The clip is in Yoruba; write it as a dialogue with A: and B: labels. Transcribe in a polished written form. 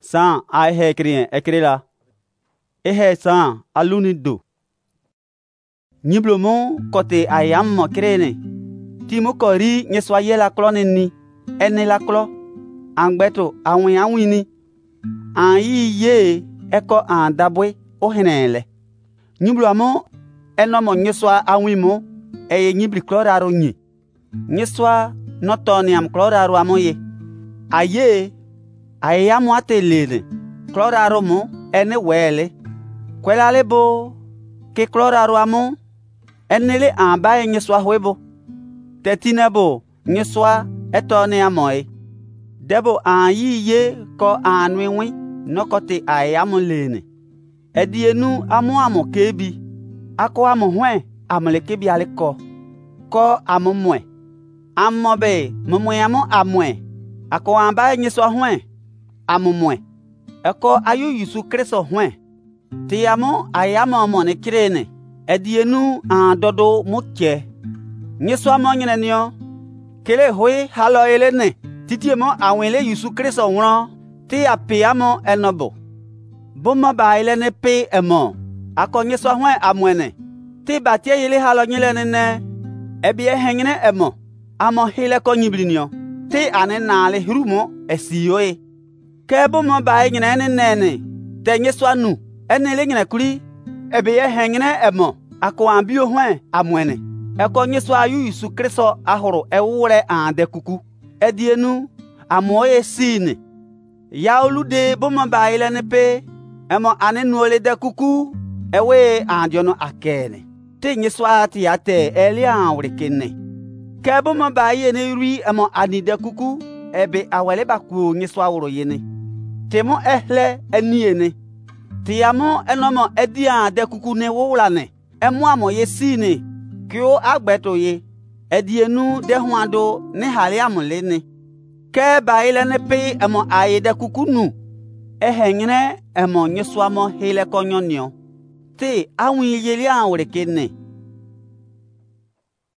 A: San a hekrien ekrela. Ehe san alunido. Niblomo kote ayam mo krene. Timu kori nyeswa yela klone ni. Ene la klo. Angbeto awini. An ye eko an dabwe o henele. Niblomo enomo nyeswa awimo. Eye nibli kloraro nyi. Nyeswa notoni am kloraro amoye. Aye ayamu atelene. Kloraro mo ene wele. Kwelale bo ke kloraro amo enele ambaye nyeswa huebo. Tetine bo nyeswa etoni amoye. Debo ye ko anwiwi nokote ayamu lene. Edienu amo kebi. Ako amo hwe amole kebi aleko. Ko amo mwe. Amo be mwe amo amwe. Ako ambaye nyeswa hwe amo mwe. Eko ayu Yesu Kristo hwe. Ti amo ayamo mone kirene. Edienu dodo mutye. Nyeswa mo nyenenyo. Kele hoi halo elene. Titi mo awele Yesu Kristo wron. Ti api amo enobo. Bomo ba elene pe emo. Ako nyeswa hwe amwene. Ti batie yele halo nyelene ne. Ebi ehengene emo. Amo hile ko nyiblinyo. Ti ane nale hirumo esiyoe. Kebo mo ba nyene nene. Te nyeswa nu. Enele nyene kuri. Ebi ehengene emo. Ako ambio hwe amwene. Eko nyeswa ayu Yesu Kristo ahoro ewure ande kuku. Edienu amoye sine. Yaulude bomo ba ilene pe. Emo ane nuole de kuku. Ewe andiono akene. Te nyeswa ti ate elia anwrekene. Kebo mo ba yene ri emo anide kuku. Ebe awele baku nyeswa wuro yene. Temo ehle eniene. Tiamo enomo edia de kuku ne wulane. Emo amoye sine. Kyo agbeto ye. Edienu de huando ne hali amulene. Ke ba ilene pe emo aye de kuku nu. Ehengene emo nyeswa mo hele konyonyo. Te awin yeli anwrekene.